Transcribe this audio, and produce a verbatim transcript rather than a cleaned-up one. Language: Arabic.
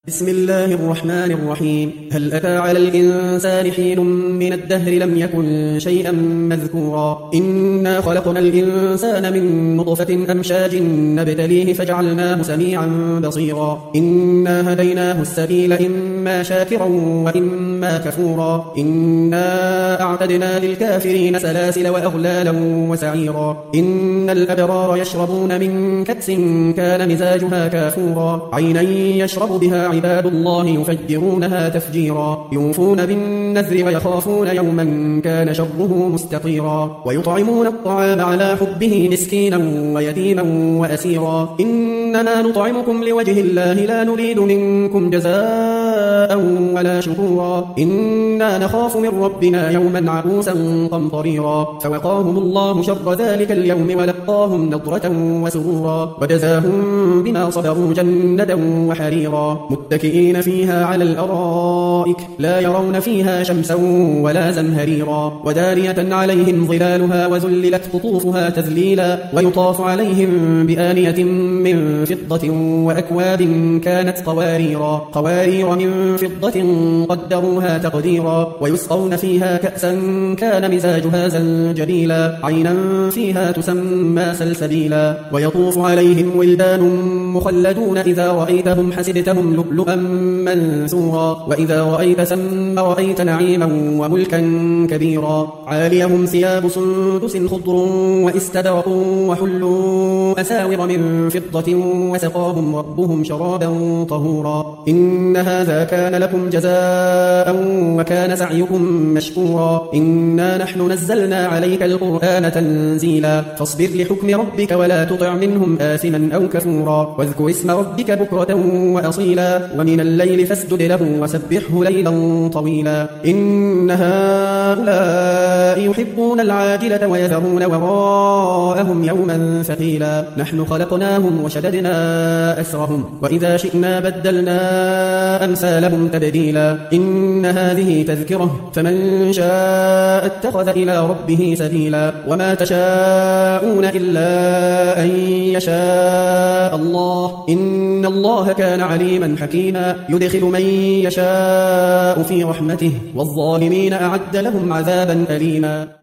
بسم الله الرحمن الرحيم. هل أتى على الإنسان حين من الدهر لم يكن شيئا مذكورا إنا خلقنا الإنسان من نطفة أمشاج نبتليه فجعلناه سميعا بصيرا إنا هديناه السبيل إما شاكرا وإما كفورا إنا أعتدنا للكافرين سلاسل وأغلالا وسعيرا إن الأبرار يشربون من كأس كان مزاجها كافورا عينا يشرب بها عباد الله يفجرونها تفجيرا يوفون بالنذر ويخافون يوما كان شره مستطيرا ويطعمون الطعام على حبه مسكينا ويتيما وأسيرا إنما نطعمكم لوجه الله لا نريد منكم جزاء ولا شكورا إنا نخاف من ربنا يوما عبوسا قمطريرا فوقاهم الله شر ذلك اليوم ولقاهم نضرة وسرورا وجزاهم بما صبروا جنة وحريرا متكئين فيها على الأرائك لا يرون فيها شمسا ولا زمهريرا ودانية عليهم ظلالها وذللت قطوفها تذليلا ويطاف عليهم بآنية من فضة وأكواب كانت قواريرا قوارير من فضة قدروها تقديرا ويسقون فيها كأسا كان مزاجها زنجبيلا عينا فيها تسمى سلسبيلا ويطوف عليهم ولدان مخلدون إذا رأيتهم حسبتهم لؤلؤا منثورا وإذا رأيت ثم رأيت نعيما وملكا كبيرا عاليهم ثياب سندس خضر واستبرق وحلوا أساور من فضة وسقاهم ربهم شرابا طهورا إن هذا كان لكم جزاء وكان سعيكم مشكورا إنا نحن نزلنا عليك القرآن تنزيلا فاصبر لحكم ربك ولا تطع منهم آثما أو كفورا واذكر اسم ربك بكرة وأصيلا ومن الليل فاسجد له وسبحه ليلا طويلا إن هؤلاء يحبون العاجلة ويذرون وراءهم يوما ثقيلا نحن خلقناهم وشددنا أسرهم وإذا شئنا بدلنا أمثالهم تبديلا إن هذه تذكرة فمن شاء اتخذ إلى ربه سبيلا وما تشاءون إلا أن يشاء الله إن الله كان عليما حكيما يدخل من يشاء في رحمته والظالمين أعد لهم عذابا أليما.